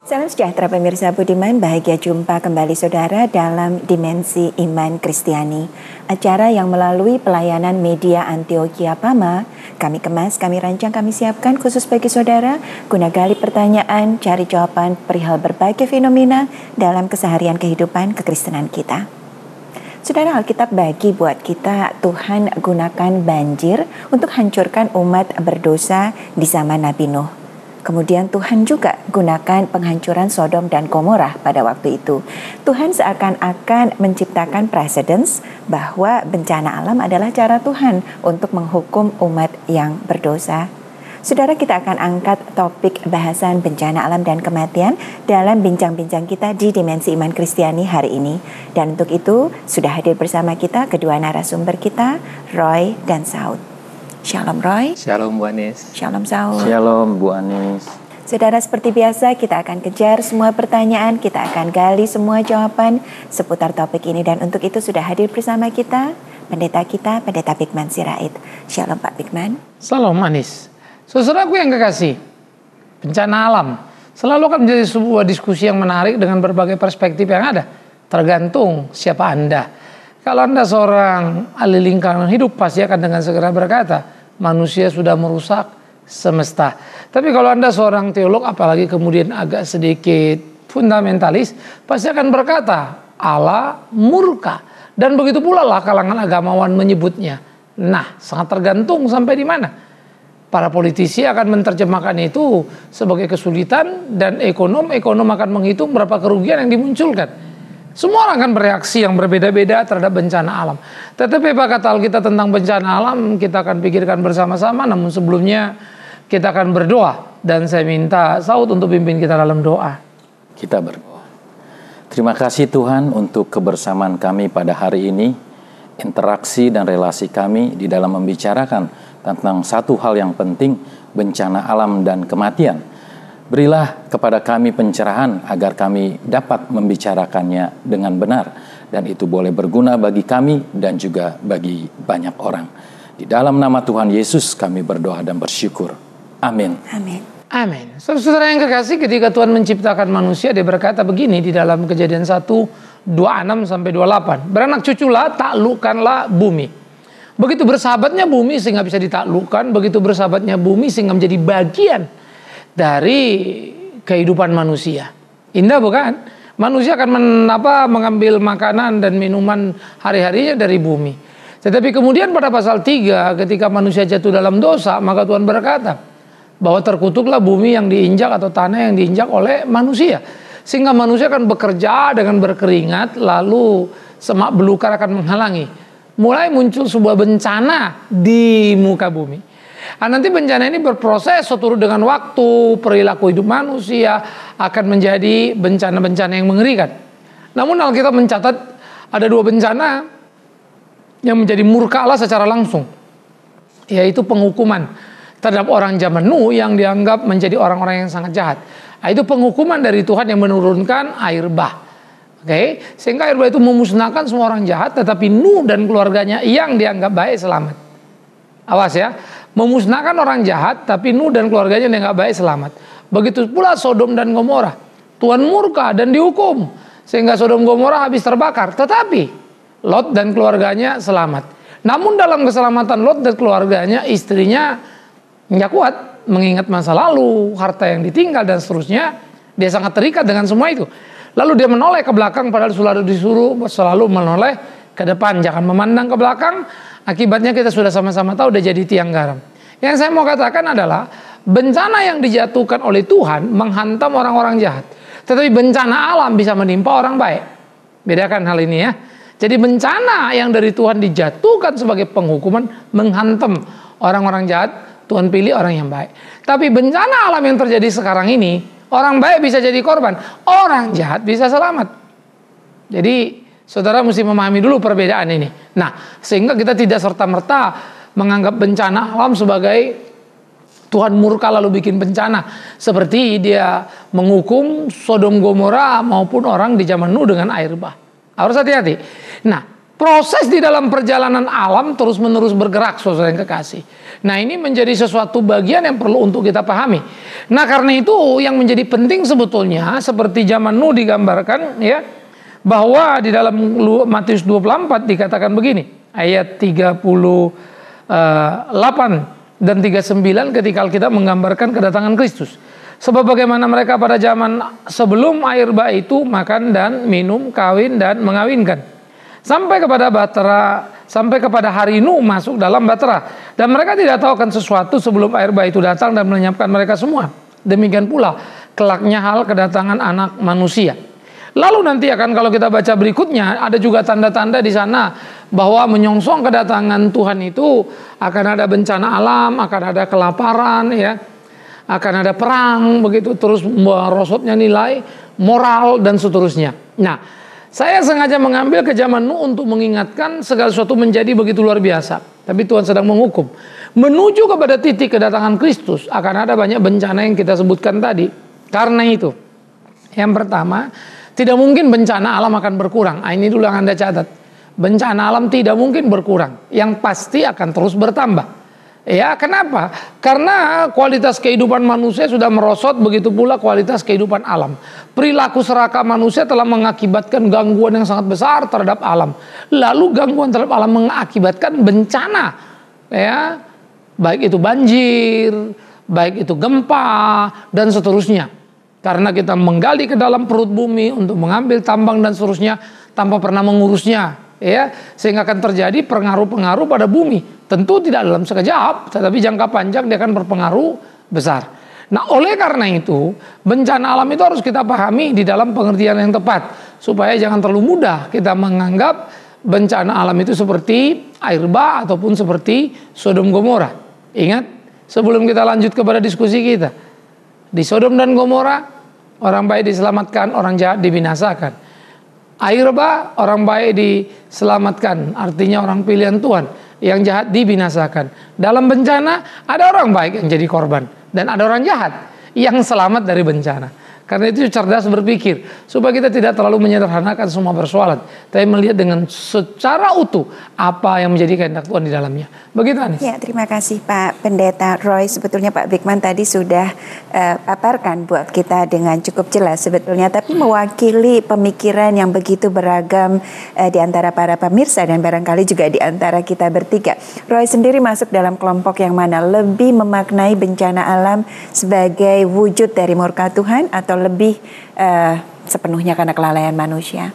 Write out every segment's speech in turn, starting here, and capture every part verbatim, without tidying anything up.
Salam sejahtera pemirsa budiman, bahagia jumpa kembali saudara dalam Dimensi Iman Kristiani. Acara yang melalui pelayanan media Antioquia Pama, kami kemas, kami rancang, kami siapkan khusus bagi saudara, guna gali pertanyaan, cari jawaban perihal berbagai fenomena dalam keseharian kehidupan kekristenan kita. Saudara, Alkitab bagi buat kita, Tuhan gunakan banjir untuk hancurkan umat berdosa di zaman Nabi Nuh. Kemudian Tuhan juga gunakan penghancuran Sodom dan Gomora pada waktu itu. Tuhan seakan-akan menciptakan precedence bahwa bencana alam adalah cara Tuhan untuk menghukum umat yang berdosa. Saudara, kita akan angkat topik bahasan bencana alam dan kematian dalam bincang-bincang kita di Dimensi Iman Kristiani hari ini. Dan untuk itu sudah hadir bersama kita kedua narasumber kita, Roy dan Saud. Shalom Roy. Shalom Bu Anis. Shalom Saud. Shalom Bu Anis. Saudara, seperti biasa kita akan kejar semua pertanyaan, kita akan gali semua jawaban seputar topik ini. Dan untuk itu sudah hadir bersama kita pendeta kita, Pendeta Bigman Sirait. Shalom Pak Bigman. Shalom Anis. Saudaraku yang kekasih, bencana alam selalu akan menjadi sebuah diskusi yang menarik dengan berbagai perspektif yang ada. Tergantung siapa Anda. Kalau Anda seorang ahli lingkungan hidup, pasti akan dengan segera berkata, manusia sudah merusak semesta. Tapi kalau Anda seorang teolog, apalagi kemudian agak sedikit fundamentalis, pasti akan berkata, Allah murka. Dan begitu pula lah kalangan agamawan menyebutnya. Nah, sangat tergantung sampai di mana. Para politisi akan menerjemahkan itu sebagai kesulitan, dan ekonom-ekonom akan menghitung berapa kerugian yang dimunculkan. Semua orang akan bereaksi yang berbeda-beda terhadap bencana alam. Tetapi apa kata Alkitab tentang bencana alam, kita akan pikirkan bersama-sama. Namun sebelumnya kita akan berdoa. Dan saya minta Saud untuk pimpin kita dalam doa. Kita berdoa. Terima kasih Tuhan untuk kebersamaan kami pada hari ini. Interaksi dan relasi kami di dalam membicarakan tentang satu hal yang penting, bencana alam dan kematian. Berilah kepada kami pencerahan agar kami dapat membicarakannya dengan benar. Dan itu boleh berguna bagi kami dan juga bagi banyak orang. Di dalam nama Tuhan Yesus kami berdoa dan bersyukur. Amin. Amin. Amin. Saudara yang kekasih, ketika Tuhan menciptakan manusia, dia berkata begini di dalam Kejadian satu, dua puluh enam sampai dua puluh delapan. Beranak cuculah, taklukkanlah bumi. Begitu bersahabatnya bumi sehingga bisa ditaklukkan. Begitu bersahabatnya bumi sehingga menjadi bagian dari kehidupan manusia. Indah bukan? Manusia akan men, apa, mengambil makanan dan minuman hari-harinya dari bumi. Tetapi kemudian pada pasal tiga, ketika manusia jatuh dalam dosa, maka Tuhan berkata bahwa terkutuklah bumi yang diinjak atau tanah yang diinjak oleh manusia. Sehingga manusia akan bekerja dengan berkeringat, lalu semak belukar akan menghalangi. Mulai muncul sebuah bencana di muka bumi. Nah, nanti bencana ini berproses seturut dengan waktu, perilaku hidup manusia akan menjadi bencana-bencana yang mengerikan. Namun Alkitab mencatat ada dua bencana yang menjadi murka Allah secara langsung, yaitu penghukuman terhadap orang zaman Nuh yang dianggap menjadi orang-orang yang sangat jahat. Nah, itu penghukuman dari Tuhan yang menurunkan air bah. Oke, okay? Sehingga air bah itu memusnahkan semua orang jahat, tetapi Nuh dan keluarganya yang dianggap baik selamat. Awas ya. Memusnahkan orang jahat, tapi Nuh dan keluarganya yang nggak baik selamat. Begitu pula Sodom dan Gomora. Tuhan murka dan dihukum. Sehingga Sodom Gomora habis terbakar. Tetapi Lot dan keluarganya selamat. Namun dalam keselamatan Lot dan keluarganya, istrinya nggak kuat. Mengingat masa lalu, harta yang ditinggal dan seterusnya. Dia sangat terikat dengan semua itu. Lalu dia menoleh ke belakang, padahal selalu disuruh selalu menoleh ke depan. Jangan memandang ke belakang. Akibatnya kita sudah sama-sama tahu udah jadi tiang garam. Yang saya mau katakan adalah bencana yang dijatuhkan oleh Tuhan menghantam orang-orang jahat. Tetapi bencana alam bisa menimpa orang baik. Bedakan hal ini ya. Jadi bencana yang dari Tuhan dijatuhkan sebagai penghukuman menghantam orang-orang jahat. Tuhan pilih orang yang baik. Tapi bencana alam yang terjadi sekarang ini, orang baik bisa jadi korban, orang jahat bisa selamat. Jadi saudara mesti memahami dulu perbedaan ini. Nah, sehingga kita tidak serta-merta menganggap bencana alam sebagai Tuhan murka lalu bikin bencana. Seperti dia menghukum Sodom Gomora maupun orang di zaman Nuh dengan air bah. Harus hati-hati. Nah, proses di dalam perjalanan alam terus-menerus bergerak, saudara yang kekasih. Nah, ini menjadi sesuatu bagian yang perlu untuk kita pahami. Nah, karena itu yang menjadi penting sebetulnya seperti zaman Nuh digambarkan ya, bahwa di dalam Matius dua puluh empat dikatakan begini, ayat tiga puluh delapan dan tiga puluh sembilan ketika kita menggambarkan kedatangan Kristus. Sebab bagaimana mereka pada zaman sebelum air bah itu makan dan minum, kawin dan mengawinkan. Sampai kepada Batera, sampai kepada hari Nuh masuk dalam Batera. Dan mereka tidak tahu akan sesuatu sebelum air bah itu datang dan melenyapkan mereka semua. Demikian pula kelaknya hal kedatangan anak manusia. Lalu nanti akan kalau kita baca berikutnya ada juga tanda-tanda di sana bahwa menyongsong kedatangan Tuhan itu akan ada bencana alam, akan ada kelaparan ya. Akan ada perang begitu, terus merosotnya nilai moral dan seterusnya. Nah, saya sengaja mengambil ke zaman Nuh untuk mengingatkan segala sesuatu menjadi begitu luar biasa. Tapi Tuhan sedang menghukum. Menuju kepada titik kedatangan Kristus akan ada banyak bencana yang kita sebutkan tadi. Karena itu, yang pertama, tidak mungkin bencana alam akan berkurang. Nah, ini dulu yang Anda catat. Bencana alam tidak mungkin berkurang. Yang pasti akan terus bertambah. Ya, kenapa? Karena kualitas kehidupan manusia sudah merosot, begitu pula kualitas kehidupan alam. Perilaku serakah manusia telah mengakibatkan gangguan yang sangat besar terhadap alam. Lalu gangguan terhadap alam mengakibatkan bencana. Ya, baik itu banjir, baik itu gempa dan seterusnya. Karena kita menggali ke dalam perut bumi untuk mengambil tambang dan seterusnya tanpa pernah mengurusnya, ya, sehingga akan terjadi pengaruh-pengaruh pada bumi. Tentu tidak dalam sekejap, tetapi jangka panjang dia akan berpengaruh besar. Nah, oleh karena itu, bencana alam itu harus kita pahami di dalam pengertian yang tepat, supaya jangan terlalu mudah kita menganggap bencana alam itu seperti air bah ataupun seperti Sodom Gomora. Ingat, sebelum kita lanjut kepada diskusi kita, di Sodom dan Gomora, orang baik diselamatkan, orang jahat dibinasakan. Air bah, orang baik diselamatkan, artinya orang pilihan Tuhan. Yang jahat dibinasakan. Dalam bencana ada orang baik yang jadi korban dan ada orang jahat yang selamat dari bencana. Karena itu cerdas berpikir supaya kita tidak terlalu menyederhanakan semua persoalan, tapi melihat dengan secara utuh apa yang menjadi kehendak Tuhan di dalamnya. Begitu, Anis. Ya, terima kasih Pak Pendeta Roy. Sebetulnya Pak Bigman tadi sudah uh, paparkan buat kita dengan cukup jelas sebetulnya, tapi mewakili pemikiran yang begitu beragam uh, di antara para pemirsa dan barangkali juga di antara kita bertiga. Roy sendiri masuk dalam kelompok yang mana lebih memaknai bencana alam sebagai wujud dari murka Tuhan atau lebih uh, sepenuhnya karena kelalaian manusia?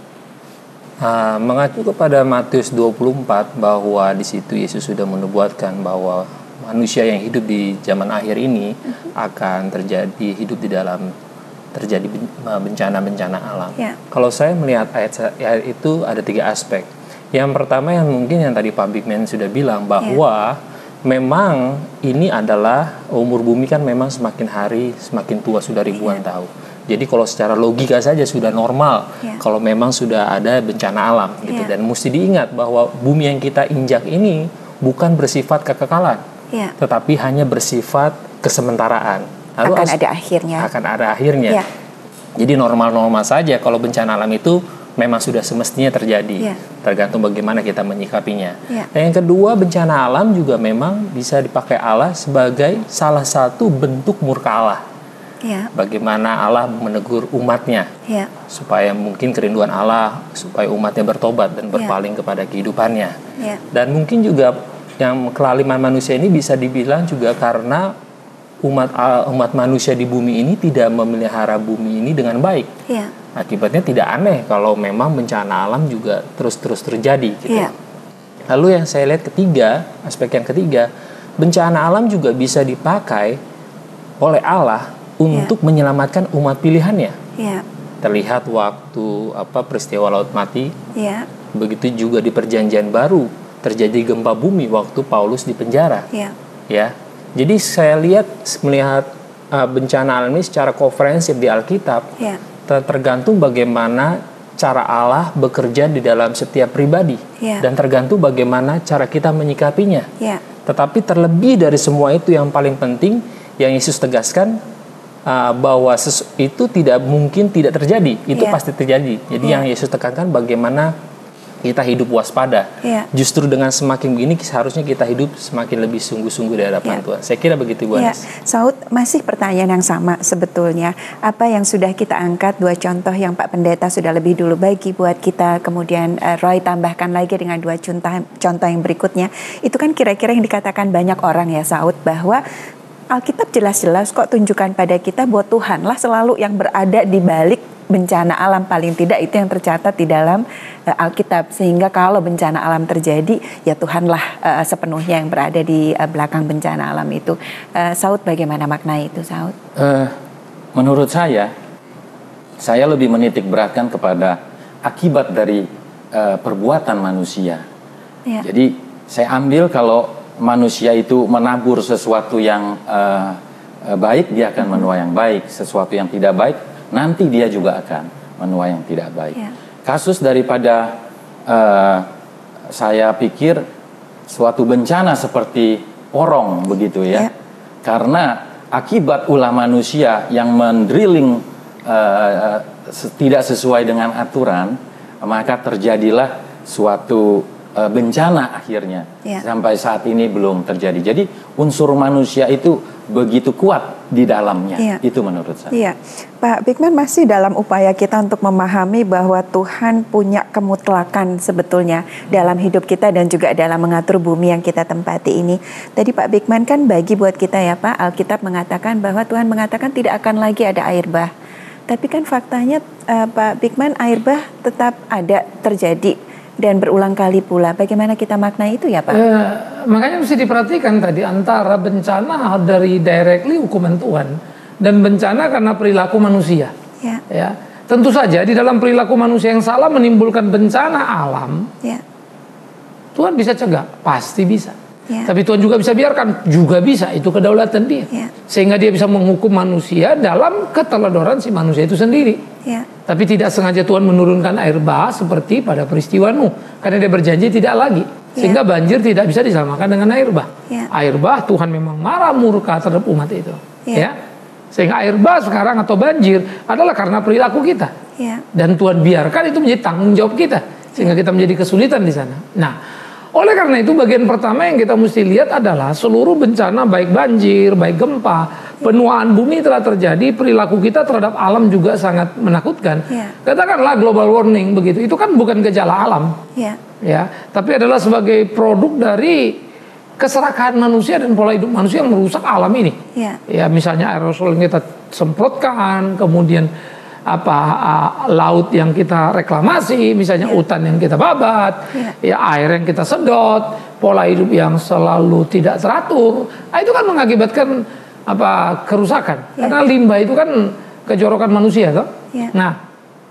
Uh, mengacu kepada Matius dua puluh empat bahwa di situ Yesus sudah menubuatkan bahwa manusia yang hidup di zaman akhir ini uh-huh. akan terjadi hidup di dalam terjadi bencana-bencana alam. Yeah. Kalau saya melihat ayat, ayat itu ada tiga aspek. Yang pertama yang mungkin yang tadi Pak Bigman sudah bilang bahwa yeah. memang ini adalah umur bumi kan memang semakin hari semakin tua, sudah ribuan yeah. tahun. Jadi kalau secara logika saja sudah normal yeah. kalau memang sudah ada bencana alam gitu. Yeah. Dan mesti diingat bahwa bumi yang kita injak ini bukan bersifat kekekalan, yeah. tetapi hanya bersifat kesementaraan. Lalu akan ada akhirnya. Akan ada akhirnya. Yeah. Jadi normal-normal saja kalau bencana alam itu memang sudah semestinya terjadi. Yeah. Tergantung bagaimana kita menyikapinya. Yeah. Dan yang kedua, bencana alam juga memang bisa dipakai Allah sebagai salah satu bentuk murka Allah. Ya. Bagaimana Allah menegur umatnya ya. supaya mungkin kerinduan Allah supaya umatnya bertobat dan berpaling ya. kepada kehidupannya ya. Dan mungkin juga yang kelaliman manusia ini bisa dibilang juga karena umat umat manusia di bumi ini tidak memelihara bumi ini dengan baik ya. Akibatnya tidak aneh kalau memang bencana alam juga terus-terus terjadi gitu. Ya. Lalu yang saya lihat ketiga, aspek yang ketiga, bencana alam juga bisa dipakai oleh Allah untuk yeah. menyelamatkan umat pilihannya. Yeah. Terlihat waktu apa peristiwa Laut Mati. Yeah. Begitu juga di Perjanjian Baru terjadi gempa bumi waktu Paulus di penjara. Yeah. Ya. Jadi saya lihat melihat uh, bencana alam ini secara komprehensif di Alkitab. Yeah. Tergantung bagaimana cara Allah bekerja di dalam setiap pribadi. Yeah. Dan tergantung bagaimana cara kita menyikapinya. Yeah. Tetapi terlebih dari semua itu yang paling penting yang Yesus tegaskan, Uh, bahwa sesu- itu tidak mungkin tidak terjadi, itu yeah. pasti terjadi. Jadi yeah. yang Yesus tekankan bagaimana kita hidup waspada. Ya. Justru dengan semakin begini seharusnya kita hidup semakin lebih sungguh-sungguh di hadapan ya. Tuhan. Saya kira begitu, Bu Anis. Ya. Saud, masih pertanyaan yang sama sebetulnya. Apa yang sudah kita angkat, dua contoh yang Pak Pendeta sudah lebih dulu bagi buat kita, kemudian uh, Roy tambahkan lagi dengan dua contoh, contoh yang berikutnya. Itu kan kira-kira yang dikatakan banyak orang ya Saud, bahwa Alkitab jelas-jelas kok tunjukkan pada kita bahwa Tuhanlah selalu yang berada di balik bencana alam, paling tidak itu yang tercatat di dalam uh, Alkitab, sehingga kalau bencana alam terjadi ya Tuhanlah uh, sepenuhnya yang berada di uh, belakang bencana alam itu. uh, Saud, bagaimana makna itu Saud? Uh, menurut saya saya lebih menitik beratkan kepada akibat dari uh, perbuatan manusia. Ya. Jadi saya ambil kalau manusia itu menabur sesuatu yang uh, uh, baik, dia akan menuai yang baik. Sesuatu yang tidak baik, nanti dia juga akan menuai yang tidak baik. Ya. Kasus daripada uh, saya pikir suatu bencana seperti porong begitu ya. Ya. Karena akibat ulah manusia yang mendrilling uh, tidak sesuai dengan aturan, maka terjadilah suatu uh, bencana akhirnya. Ya. Sampai saat ini belum terjadi. Jadi unsur manusia itu begitu kuat di dalamnya. Ya. Itu menurut saya. Iya. Pak Bigman, masih dalam upaya kita untuk memahami bahwa Tuhan punya kemutlakan sebetulnya dalam hidup kita dan juga dalam mengatur bumi yang kita tempati ini. Tadi Pak Bigman kan bagi buat kita ya Pak, Alkitab mengatakan bahwa Tuhan mengatakan tidak akan lagi ada air bah. Tapi kan faktanya uh, Pak Bigman, air bah tetap ada, terjadi dan berulang kali pula. Bagaimana kita makna itu ya Pak? Eh, makanya mesti diperhatikan tadi antara bencana dari directly hukuman Tuhan dan bencana karena perilaku manusia. Ya. Ya. Tentu saja di dalam perilaku manusia yang salah menimbulkan bencana alam. Ya. Tuhan bisa cegah, pasti bisa. Ya. Tapi Tuhan juga bisa biarkan, juga bisa. Itu kedaulatan Dia. Ya. Sehingga Dia bisa menghukum manusia dalam keteledoran si manusia itu sendiri. Ya. Tapi tidak sengaja Tuhan menurunkan air bah seperti pada peristiwa Nuh, karena Dia berjanji tidak lagi. Sehingga ya. banjir tidak bisa disamakan dengan air bah. Ya. Air bah Tuhan memang marah murka terhadap umat itu. Ya. Ya. Sehingga air bah sekarang atau banjir adalah karena perilaku kita. Ya. Dan Tuhan biarkan itu menjadi tanggung jawab kita. Sehingga kita menjadi kesulitan di sana. Nah, oleh karena itu bagian pertama yang kita mesti lihat adalah seluruh bencana, baik banjir, baik gempa, penuaan bumi telah terjadi, perilaku kita terhadap alam juga sangat menakutkan. Ya. Katakanlah global warming begitu, itu kan bukan gejala alam, ya. Ya, tapi adalah sebagai produk dari keserakahan manusia dan pola hidup manusia yang merusak alam ini. Ya, ya misalnya aerosol yang kita semprotkan, kemudian apa uh, laut yang kita reklamasi, misalnya ya. hutan yang kita babat, ya. ya air yang kita sedot, pola hidup yang selalu tidak teratur, nah, itu kan mengakibatkan apa kerusakan. Ya. Karena limbah itu kan kejorokan manusia, toh. Ya. Nah,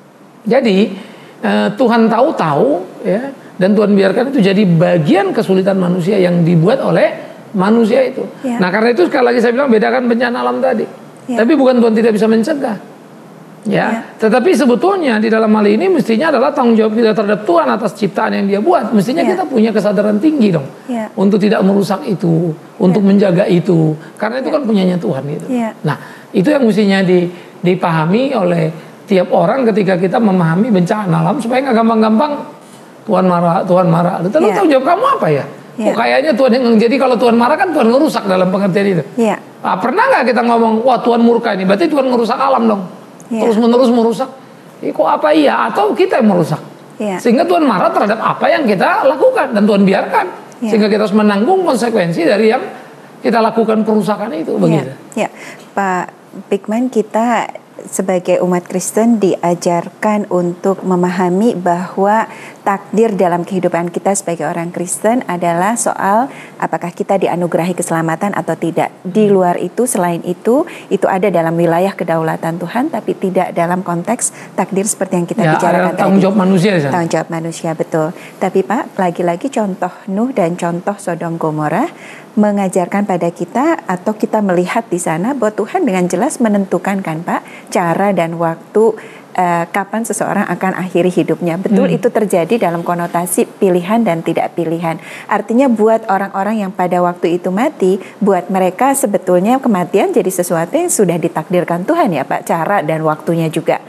jadi uh, Tuhan tahu-tahu, ya, dan Tuhan biarkan itu jadi bagian kesulitan manusia yang dibuat oleh manusia itu. Ya. Nah, karena itu sekali lagi saya bilang bedakan bencana alam tadi. Ya. Tapi bukan Tuhan tidak bisa mencegah. Ya, ya, tetapi sebetulnya di dalam hal ini mestinya adalah tanggung jawab kita terhadap Tuhan atas ciptaan yang Dia buat. Mestinya ya. kita punya kesadaran tinggi dong, ya. untuk tidak merusak itu, untuk ya. menjaga itu, karena itu ya. kan punyanya Tuhan itu. Ya. Nah, itu yang mestinya di, dipahami oleh tiap orang ketika kita memahami bencana alam supaya nggak gampang-gampang Tuhan marah, Tuhan marah. Lalu ya. tanggung jawab kamu apa ya? ya. Oh, kayaknya Tuhan yang jadi kalau Tuhan marah kan Tuhan ngerusak dalam pengertian itu. Ya. Nah, pernah nggak kita ngomong, wah Tuhan murka ini, berarti Tuhan ngerusak alam dong. Ya. Terus menerus merusak, eh, kok apa iya? Atau kita yang merusak, ya. Sehingga Tuhan marah terhadap apa yang kita lakukan dan Tuhan biarkan, ya. Sehingga kita harus menanggung konsekuensi dari yang kita lakukan perusakan itu, begitu. Ya, ya. Pak Bigman, kita sebagai umat Kristen diajarkan untuk memahami bahwa takdir dalam kehidupan kita sebagai orang Kristen adalah soal apakah kita dianugerahi keselamatan atau tidak. Di luar itu, selain itu, itu ada dalam wilayah kedaulatan Tuhan, tapi tidak dalam konteks takdir seperti yang kita ya, bicarakan tadi. Tanggung jawab manusia. Ya. Tanggung jawab manusia, betul. Tapi Pak, lagi-lagi contoh Nuh dan contoh Sodom Gomora mengajarkan pada kita atau kita melihat di sana bahwa Tuhan dengan jelas menentukan kan Pak cara dan waktu uh, kapan seseorang akan akhiri hidupnya. Betul, hmm. itu terjadi dalam konotasi pilihan dan tidak pilihan. Artinya buat orang-orang yang pada waktu itu mati, buat mereka sebetulnya kematian jadi sesuatu yang sudah ditakdirkan Tuhan ya Pak, cara dan waktunya juga.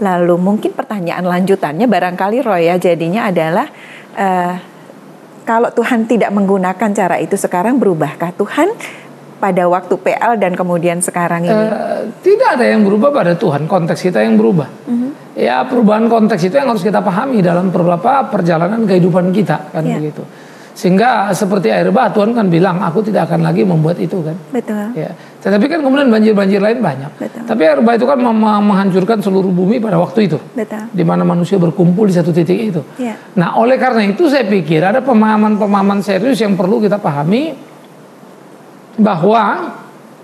Lalu mungkin pertanyaan lanjutannya barangkali Roy ya jadinya adalah uh, kalau Tuhan tidak menggunakan cara itu sekarang, berubahkah Tuhan pada waktu P L dan kemudian sekarang ini? Uh, tidak ada yang berubah pada Tuhan, konteks kita yang berubah. Uh-huh. Ya perubahan konteks itu yang harus kita pahami dalam beberapa perjalanan kehidupan kita kan yeah. begitu. Sehingga seperti air bah, Tuhan kan bilang, aku tidak akan lagi membuat itu kan. Betul. Ya. Tetapi kan kemudian banjir-banjir lain banyak. Betul. Tapi air bah itu kan menghancurkan seluruh bumi pada waktu itu. Betul. Di mana manusia berkumpul di satu titik itu. Ya. Nah oleh karena itu saya pikir ada pemahaman-pemahaman serius yang perlu kita pahami. Bahwa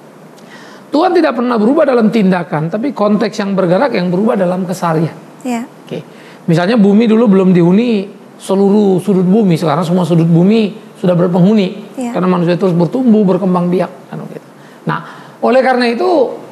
Tuhan tidak pernah berubah dalam tindakan, tapi konteks yang bergerak yang berubah dalam keseharian. Ya. Oke. Misalnya bumi dulu belum dihuni seluruh sudut bumi, sekarang semua sudut bumi sudah berpenghuni ya. Karena manusia terus bertumbuh, berkembang biak kan gitu. Nah, oleh karena itu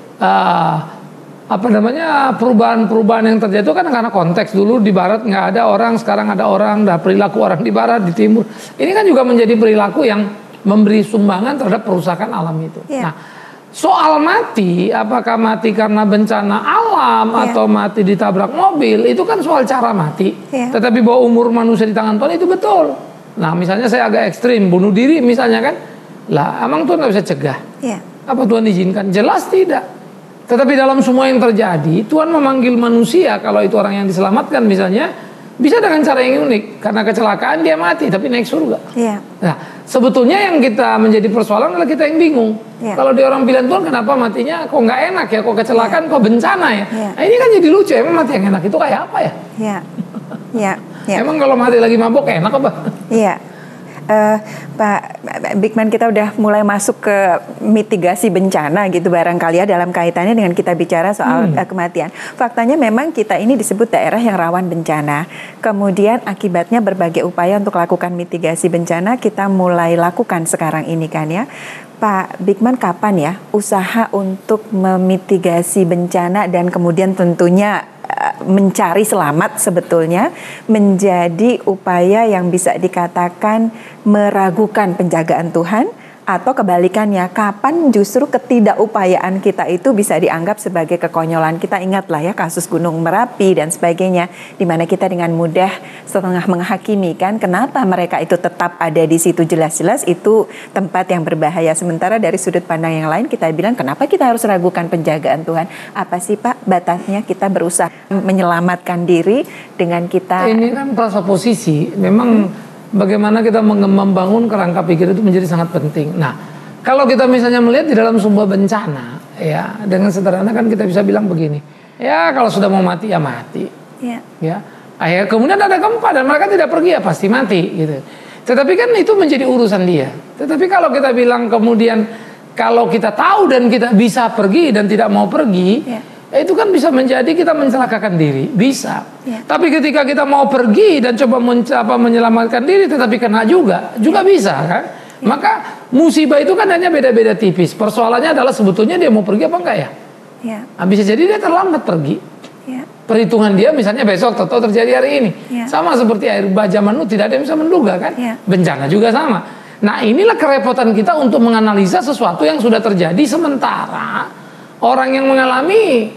uh, apa namanya perubahan-perubahan yang terjadi itu kan karena konteks. Dulu di barat nggak ada orang, sekarang ada orang, ada perilaku orang di barat, di timur. Ini kan juga menjadi perilaku yang memberi sumbangan terhadap perusakan alam itu. Ya. Nah, soal mati, apakah mati karena bencana alam yeah. atau mati ditabrak mobil, itu kan soal cara mati. Yeah. Tetapi bahwa umur manusia di tangan Tuhan itu betul. Nah misalnya saya agak ekstrim, bunuh diri misalnya kan, lah emang Tuhan nggak bisa cegah. Yeah. Apa Tuhan izinkan? Jelas tidak. Tetapi dalam semua yang terjadi, Tuhan memanggil manusia, kalau itu orang yang diselamatkan misalnya, bisa dengan cara yang unik. Karena kecelakaan dia mati, tapi naik surga. Yeah. Nah, sebetulnya yang kita menjadi persoalan adalah kita yang bingung. Yeah. Kalau dia orang bilang, Tuhan kenapa matinya kok nggak enak ya, kok kecelakaan, yeah. kok bencana ya. Yeah. Nah, ini kan jadi lucu, emang mati yang enak itu kayak apa ya? Yeah. Yeah. Yeah. Emang kalau mati lagi mabok enak apa? Iya. Yeah. Uh, Pak Bigman, kita udah mulai masuk ke mitigasi bencana gitu barangkali ya dalam kaitannya dengan kita bicara soal hmm. uh, kematian. Faktanya memang kita ini disebut daerah yang rawan bencana. Kemudian akibatnya berbagai upaya untuk lakukan mitigasi bencana kita mulai lakukan sekarang ini kan ya. Pak Bigman, kapan ya usaha untuk memitigasi bencana dan kemudian tentunya mencari selamat sebetulnya menjadi upaya yang bisa dikatakan meragukan penjagaan Tuhan, atau kebalikannya, kapan justru ketidakupayaan kita itu bisa dianggap sebagai kekonyolan? Kita ingatlah ya kasus Gunung Merapi dan sebagainya, di mana kita dengan mudah setengah menghakimi kan kenapa mereka itu tetap ada di situ, jelas-jelas itu tempat yang berbahaya. Sementara dari sudut pandang yang lain kita bilang kenapa kita harus ragukan penjagaan Tuhan? Apa sih Pak batasnya kita berusaha menyelamatkan diri dengan kita? Ini kan rasa posisi memang hmm. bagaimana kita membangun kerangka pikir itu menjadi sangat penting. Nah, kalau kita misalnya melihat di dalam sebuah bencana, ya dengan sederhana kan kita bisa bilang begini, ya kalau sudah mau mati ya mati, ya. Ya. Akhirnya kemudian ada gempa dan mereka tidak pergi ya pasti mati, gitu. Tetapi kan itu menjadi urusan dia. Tetapi kalau kita bilang kemudian kalau kita tahu dan kita bisa pergi dan tidak mau pergi. Ya. Itu kan bisa menjadi kita mencelakakan diri, bisa. Ya. Tapi ketika kita mau pergi dan coba mencoba menyelamatkan diri, tetapi kena juga, juga ya. Bisa kan? Ya. Maka musibah itu kan hanya beda-beda tipis. Persoalannya adalah sebetulnya dia mau pergi apa enggak ya? Ya. Nah, bisa jadi dia terlambat pergi. Ya. Perhitungan dia misalnya besok atau terjadi hari ini. Ya. Sama seperti air bah zaman Nuh, tidak ada yang bisa menduga kan? Ya. Bencana juga sama. Nah inilah kerepotan kita untuk menganalisa sesuatu yang sudah terjadi sementara orang yang mengalami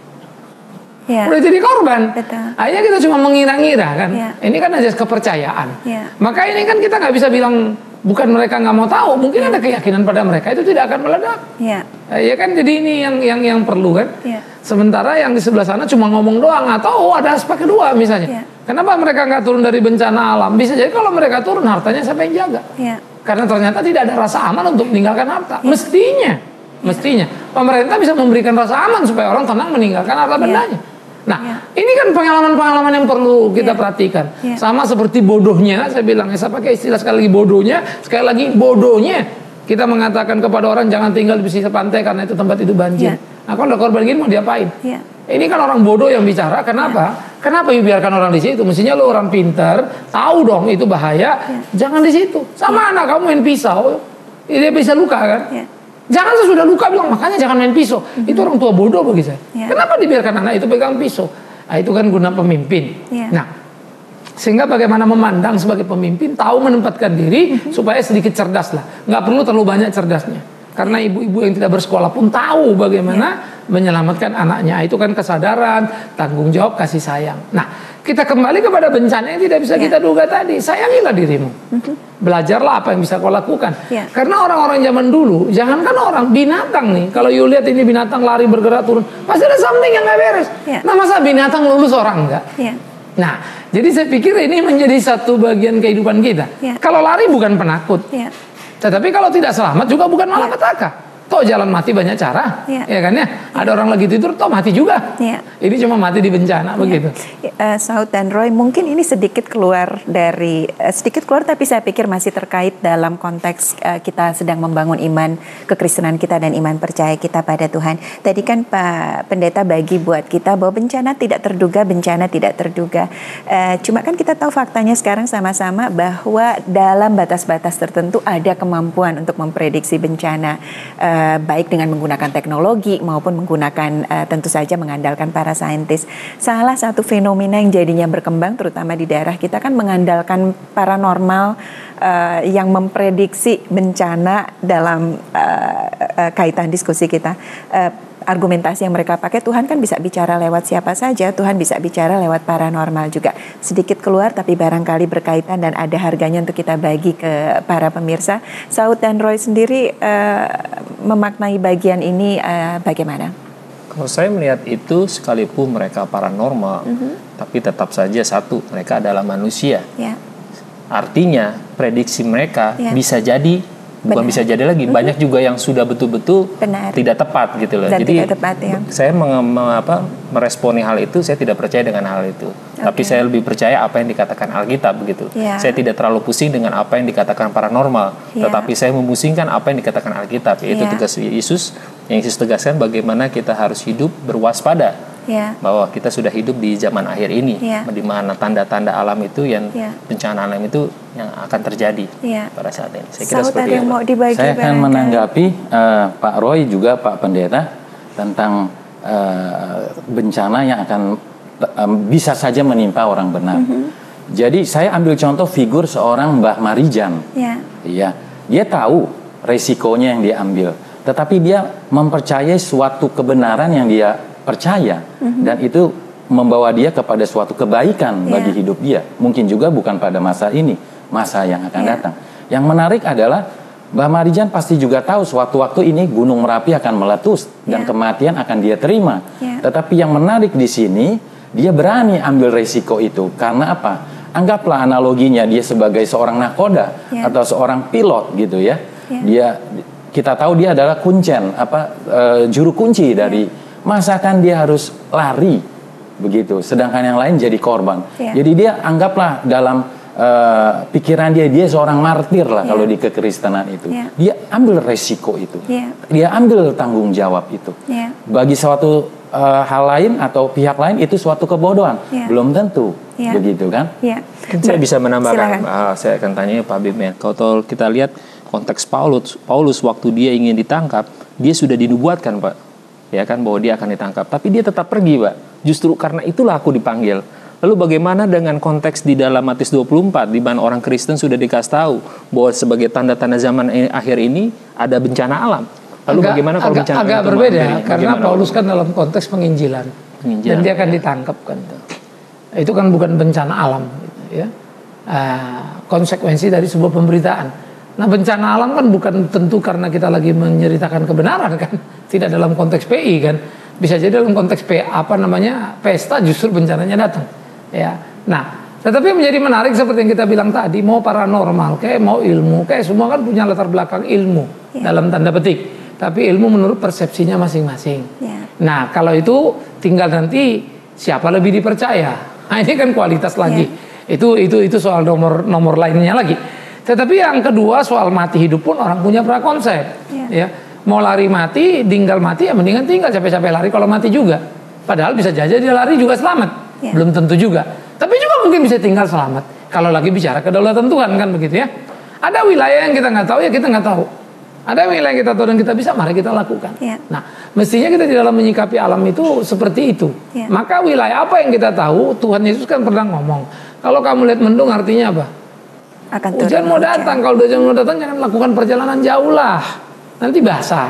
ya. Udah jadi korban. Betul. Akhirnya kita cuma mengira-ngira kan. Ya. Ini kan aja kepercayaan. Ya. Maka ini kan kita nggak bisa bilang bukan mereka nggak mau tahu. Mungkin ya. Ada keyakinan pada mereka itu tidak akan meledak. Ya. Ya kan jadi ini yang yang yang perlu kan. Ya. Sementara yang di sebelah sana cuma ngomong doang atau oh, ada aspek kedua misalnya. Ya. Kenapa mereka nggak turun dari bencana alam? Bisa jadi kalau mereka turun hartanya siapa yang jaga? Ya. Karena ternyata tidak ada rasa aman untuk meninggalkan harta. Ya. Mestinya, ya. Mestinya pemerintah bisa memberikan rasa aman supaya orang tenang meninggalkan harta bendanya. Ya. Nah, ya. Ini kan pengalaman-pengalaman yang perlu kita ya. Perhatikan. Ya. Sama seperti bodohnya, saya bilang, ya, saya pakai istilah sekali lagi bodohnya, sekali lagi bodohnya. Kita mengatakan kepada orang jangan tinggal di pesisir pantai karena itu tempat itu banjir. Ya. Nah, kalau ada korban gini mau diapain? Ya. Ini kan orang bodoh yang bicara. Kenapa? Ya. Kenapa biarkan orang di situ? Mestinya lo orang pintar, tahu dong itu bahaya, ya. Jangan di situ. Sama ya. Anak kamu main pisau, dia bisa luka kan? Ya. Jangan sesudah luka bilang makanya jangan main pisau. Mm-hmm. Itu orang tua bodoh bagi saya. Yeah. Kenapa dibiarkan anak itu pegang pisau? Nah, itu kan guna pemimpin. Yeah. Nah, sehingga bagaimana memandang sebagai pemimpin, tahu menempatkan diri mm-hmm. supaya sedikit cerdas lah. Nggak perlu terlalu banyak cerdasnya. Karena ibu-ibu yang tidak bersekolah pun tahu bagaimana yeah. menyelamatkan anaknya. Itu kan kesadaran, tanggung jawab, kasih sayang. Nah, kita kembali kepada bencana yang tidak bisa yeah. kita duga tadi. Sayangilah dirimu. Mm-hmm. Belajarlah apa yang bisa kau lakukan. Yeah. Karena orang-orang zaman dulu, jangankan orang, binatang nih. Kalau you lihat ini binatang lari bergerak turun, pasti ada something yang gak beres. Yeah. Nah, masa binatang lulus orang enggak? Yeah. Nah, jadi saya pikir ini menjadi satu bagian kehidupan kita. Yeah. Kalau lari bukan penakut. Yeah. Tetapi kalau tidak selamat juga bukan malapetaka. Toh jalan mati banyak cara, ya, ya kan ya. Ada orang lagi tidur, toh mati juga. Ya. Ini cuma mati di bencana, ya. Begitu. Uh, Saud dan Roy, mungkin ini sedikit keluar dari uh, sedikit keluar, tapi saya pikir masih terkait dalam konteks uh, kita sedang membangun iman kekristenan kita dan iman percaya kita pada Tuhan. Tadi kan Pak Pendeta bagi buat kita bahwa bencana tidak terduga, bencana tidak terduga. Uh, cuma kan kita tahu faktanya sekarang sama-sama bahwa dalam batas-batas tertentu ada kemampuan untuk memprediksi bencana. Uh, baik dengan menggunakan teknologi maupun menggunakan uh, tentu saja mengandalkan para saintis. Salah satu fenomena yang jadinya berkembang terutama di daerah kita kan mengandalkan paranormal uh, yang memprediksi bencana dalam uh, uh, kaitan diskusi kita. Uh, argumentasi yang mereka pakai, Tuhan kan bisa bicara lewat siapa saja, Tuhan bisa bicara lewat paranormal juga. Sedikit keluar tapi barangkali berkaitan dan ada harganya untuk kita bagi ke para pemirsa. Saud dan Roy sendiri uh, memaknai bagian ini uh, bagaimana? Kalau saya melihat itu, sekalipun mereka paranormal, mm-hmm. tapi tetap saja satu, mereka adalah manusia. Yeah. Artinya prediksi mereka yeah. bisa jadi bukan benar. Bisa jadi lagi, mm-hmm. banyak juga yang sudah betul-betul benar. Tidak tepat gitu loh. Dan jadi tepat, ya. Saya menge, me, apa, meresponi hal itu, saya tidak percaya dengan hal itu. Okay. Tapi saya lebih percaya apa yang dikatakan Alkitab begitu. Yeah. Saya tidak terlalu pusing dengan apa yang dikatakan paranormal, yeah. tetapi saya memusingkan apa yang dikatakan Alkitab, yaitu yeah. tugas Yesus. Yang Yesus tegaskan bagaimana kita harus hidup berwaspada. Yeah. Bahwa kita sudah hidup di zaman akhir ini, yeah. di mana tanda-tanda alam itu yang yeah. bencana alam itu yang akan terjadi yeah. pada saat ini. Saya kira seperti itu. Saya akan menanggapi uh, Pak Roy juga Pak Pendeta tentang uh, bencana yang akan uh, bisa saja menimpa orang benar. Mm-hmm. Jadi saya ambil contoh figur seorang Mbah Marijan. Yeah. Iya, dia tahu resikonya yang dia ambil, tetapi dia mempercayai suatu kebenaran yang dia percaya, mm-hmm. dan itu membawa dia kepada suatu kebaikan yeah. bagi hidup dia. Mungkin juga bukan pada masa ini, masa yang akan yeah. datang. Yang menarik adalah Mbah Marijan pasti juga tahu suatu waktu ini Gunung Merapi akan meletus dan yeah. kematian akan dia terima. Yeah. Tetapi yang menarik di sini, dia berani ambil resiko itu. Karena apa? Anggaplah analoginya dia sebagai seorang nakoda yeah. atau seorang pilot gitu ya. Yeah. Dia kita tahu dia adalah kuncen, apa uh, juru kunci yeah. dari masakan dia harus lari begitu, sedangkan yang lain jadi korban. Yeah. Jadi dia anggaplah dalam uh, pikiran dia dia seorang martir lah yeah. kalau di kekristenan itu. Yeah. Dia ambil resiko itu, yeah. dia ambil tanggung jawab itu. Yeah. Bagi suatu uh, hal lain atau pihak lain itu suatu kebodohan, yeah. belum tentu yeah. begitu kan? Yeah. Saya bisa menambahkan, uh, saya akan tanya Pak Bim ya. Kalau kita lihat konteks Paulus, Paulus waktu dia ingin ditangkap, dia sudah dinubuatkan Pak. Ya kan, bahwa dia akan ditangkap, tapi dia tetap pergi Pak. Justru karena itulah aku dipanggil. Lalu bagaimana dengan konteks di dalam Matius dua puluh empat, di mana orang Kristen sudah dikasih tahu bahwa sebagai tanda-tanda zaman akhir ini ada bencana alam. Lalu agak, bagaimana kalau agak, bencana agak itu berbeda ya, karena Paulus kan dalam konteks penginjilan, penginjilan dan dia akan ditangkap kan. Itu kan bukan bencana alam gitu, ya. Uh, konsekuensi dari sebuah pemberitaan. Nah, bencana alam kan bukan tentu karena kita lagi menceritakan kebenaran kan, tidak dalam konteks P I kan, bisa jadi dalam konteks P apa namanya pesta justru bencananya datang, ya. Nah, tetapi yang menjadi menarik seperti yang kita bilang tadi, mau paranormal, kayak mau ilmu, kayak semua kan punya latar belakang ilmu yeah. dalam tanda petik, tapi ilmu menurut persepsinya masing-masing. Yeah. Nah, kalau itu tinggal nanti siapa lebih dipercaya. Nah, ini kan kualitas lagi. Yeah. Itu itu itu soal nomor nomor lainnya lagi. Tetapi yang kedua soal mati hidup pun orang punya prakonsep, yeah. ya. Mau lari mati, tinggal mati ya mendingan tinggal capek-capek lari kalau mati juga. Padahal bisa saja dia lari juga selamat, yeah. belum tentu juga. Tapi juga mungkin bisa tinggal selamat. Kalau lagi bicara kedaulatan Tuhan kan begitu ya. Ada wilayah yang kita nggak tahu ya kita nggak tahu. Ada wilayah yang kita tahu dan kita bisa, mari kita lakukan. Yeah. Nah, mestinya kita di dalam menyikapi alam itu seperti itu. Yeah. Maka wilayah apa yang kita tahu, Tuhan Yesus kan pernah ngomong. Kalau kamu lihat mendung artinya apa? Akan hujan mau datang, kalau hujan mau datang jangan lakukan perjalanan jauh lah, nanti basah.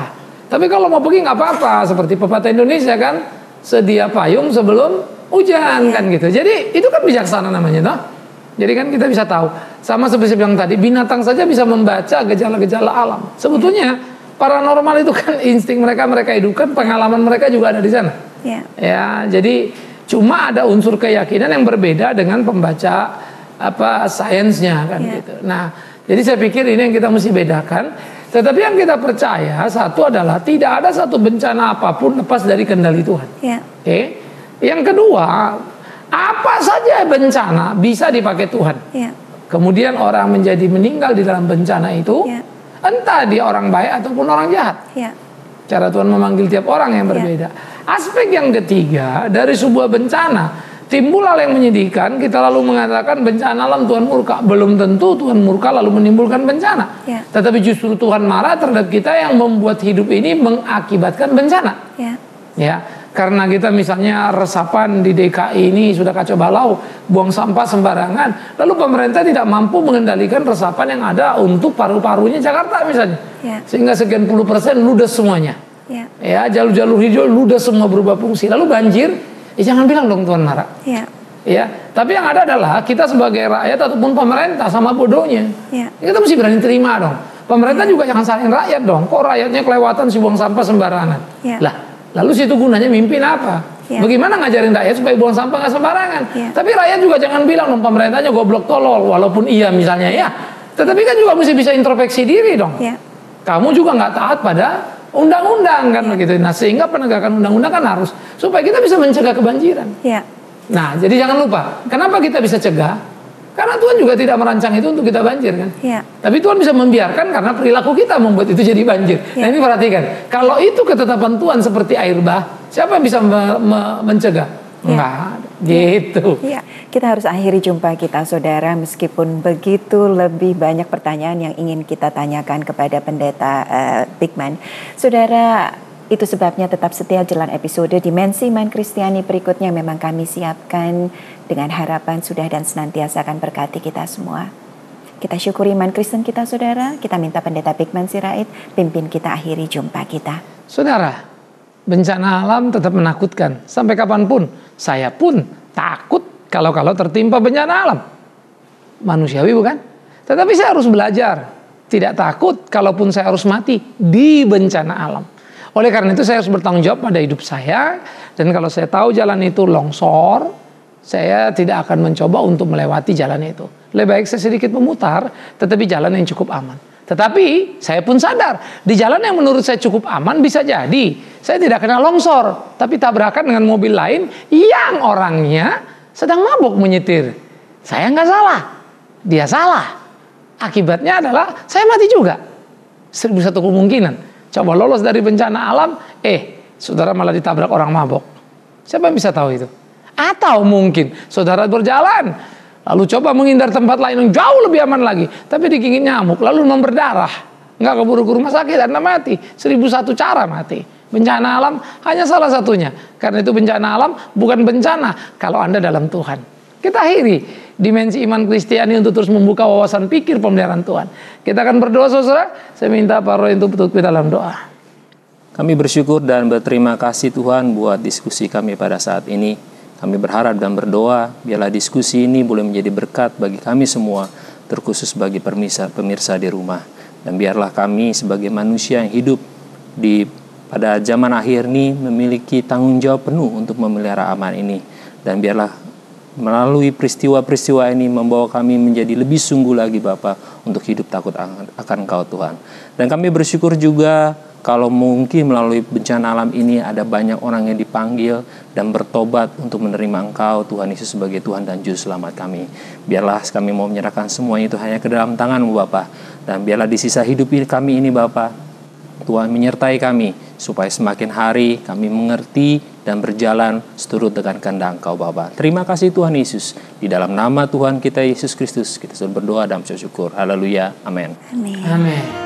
Tapi kalau mau pergi nggak apa-apa, seperti pepatah Indonesia kan, sedia payung sebelum hujan, kan gitu. Jadi itu kan bijaksana namanya, toh. Jadi kan kita bisa tahu, sama seperti yang tadi, binatang saja bisa membaca gejala-gejala alam. Sebetulnya paranormal itu kan insting mereka, mereka hidupkan, pengalaman mereka juga ada di sana. Ya, ya jadi cuma ada unsur keyakinan yang berbeda dengan pembaca apa sainsnya kan ya. Gitu. Nah, jadi saya pikir ini yang kita mesti bedakan. Tetapi yang kita percaya satu adalah tidak ada satu bencana apapun lepas dari kendali Tuhan. Ya. Oke. Okay? Yang kedua, apa saja bencana bisa dipakai Tuhan. Ya. Kemudian orang menjadi meninggal di dalam bencana itu, ya. Entah dia orang baik ataupun orang jahat. Ya. Cara Tuhan memanggil tiap orang yang berbeda. Ya. Aspek yang ketiga dari sebuah bencana. Timbul hal yang menyedihkan, kita lalu mengatakan bencana alam Tuhan murka. Belum tentu Tuhan murka lalu menimbulkan bencana. Ya. Tetapi justru Tuhan marah terhadap kita yang membuat hidup ini mengakibatkan bencana. Ya. Ya, karena kita misalnya resapan di D K I ini sudah kacau balau, buang sampah sembarangan. Lalu pemerintah tidak mampu mengendalikan resapan yang ada untuk paru-parunya Jakarta misalnya. Ya. Sehingga sekian puluh persen ludes semuanya. Ya, ya jalur-jalur hijau ludes semua berubah fungsi. Lalu banjir. Ya jangan bilang dong Tuhan marah. Ya. Ya, tapi yang ada adalah kita sebagai rakyat ataupun pemerintah sama bodohnya. Ya. Kita mesti berani terima dong. Pemerintah ya. Juga jangan salahin rakyat dong. Kok rakyatnya kelewatan si buang sampah sembarangan? Ya. Lah, lalu situ gunanya mimpin apa? Ya. Bagaimana ngajarin rakyat supaya buang sampah nggak sembarangan? Ya. Tapi rakyat juga jangan bilang dong pemerintahnya goblok tolol, walaupun iya misalnya ya. Tetapi kan juga mesti bisa introspeksi diri dong. Ya. Kamu juga nggak taat pada undang-undang kan ya. Begitu. Nah sehingga penegakan undang-undang kan harus supaya kita bisa mencegah kebanjiran. Ya. Nah jadi jangan lupa, kenapa kita bisa cegah? Karena Tuhan juga tidak merancang itu untuk kita banjir kan. Ya. Tapi Tuhan bisa membiarkan karena perilaku kita membuat itu jadi banjir. Ya. Nah ini perhatikan, kalau itu ketetapan Tuhan seperti air bah, siapa yang bisa me me mencegah? Ya. Enggak, gitu. Ya. Kita harus akhiri jumpa kita saudara, meskipun begitu lebih banyak pertanyaan yang ingin kita tanyakan kepada pendeta uh, Bigman. Saudara, itu sebabnya tetap setia jalan episode Dimensi Iman Kristiani berikutnya memang kami siapkan dengan harapan sudah dan senantiasa akan berkati kita semua. Kita syukuri iman Kristen kita saudara, kita minta pendeta Bigman Sirait pimpin kita akhiri jumpa kita. Saudara, bencana alam tetap menakutkan. Sampai kapanpun, saya pun takut kalau-kalau tertimpa bencana alam. Manusiawi bukan? Tetapi saya harus belajar. Tidak takut kalaupun saya harus mati di bencana alam. Oleh karena itu saya harus bertanggung jawab pada hidup saya. Dan kalau saya tahu jalan itu longsor, saya tidak akan mencoba untuk melewati jalan itu. Lebih baik saya sedikit memutar, tetapi jalan yang cukup aman. Tetapi saya pun sadar, di jalan yang menurut saya cukup aman bisa jadi saya tidak kena longsor, tapi tabrakan dengan mobil lain yang orangnya sedang mabuk menyetir. Saya nggak salah, dia salah. Akibatnya adalah saya mati juga. Seribu satu kemungkinan. Coba lolos dari bencana alam, eh saudara malah ditabrak orang mabuk. Siapa yang bisa tahu itu? Atau mungkin saudara berjalan, lalu coba menghindar tempat lain yang jauh lebih aman lagi, tapi digigit nyamuk, lalu demam berdarah, nggak keburu ke rumah sakit, Anda mati. Seribu satu cara mati. Bencana alam hanya salah satunya. Karena itu bencana alam bukan bencana kalau Anda dalam Tuhan. Kita akhiri Dimensi Iman Kristiani untuk terus membuka wawasan pikir pemeliharaan Tuhan. Kita akan berdoa saudara. Saya minta Pak Roy untuk betul kita dalam doa. Kami bersyukur dan berterima kasih Tuhan buat diskusi kami pada saat ini. Kami berharap dan berdoa biarlah diskusi ini boleh menjadi berkat bagi kami semua, terkhusus bagi pemirsa, pemirsa di rumah. Dan biarlah kami sebagai manusia yang hidup di pada zaman akhir ini memiliki tanggung jawab penuh untuk memelihara aman ini. Dan biarlah melalui peristiwa-peristiwa ini membawa kami menjadi lebih sungguh lagi Bapa untuk hidup takut akan Engkau Tuhan. Dan kami bersyukur juga kalau mungkin melalui bencana alam ini ada banyak orang yang dipanggil dan bertobat untuk menerima Engkau Tuhan Yesus sebagai Tuhan dan Juru Selamat kami. Biarlah kami mau menyerahkan semuanya itu hanya ke dalam tangan-Mu Bapa. Dan biarlah di sisa hidup kami ini Bapa, Tuhan menyertai kami supaya semakin hari kami mengerti dan berjalan seturut dengan kehendak Engkau Bapa. Terima kasih Tuhan Yesus. Di dalam nama Tuhan kita Yesus Kristus kita sudah berdoa dan bersyukur. Haleluya. Amin. Amin. Amin.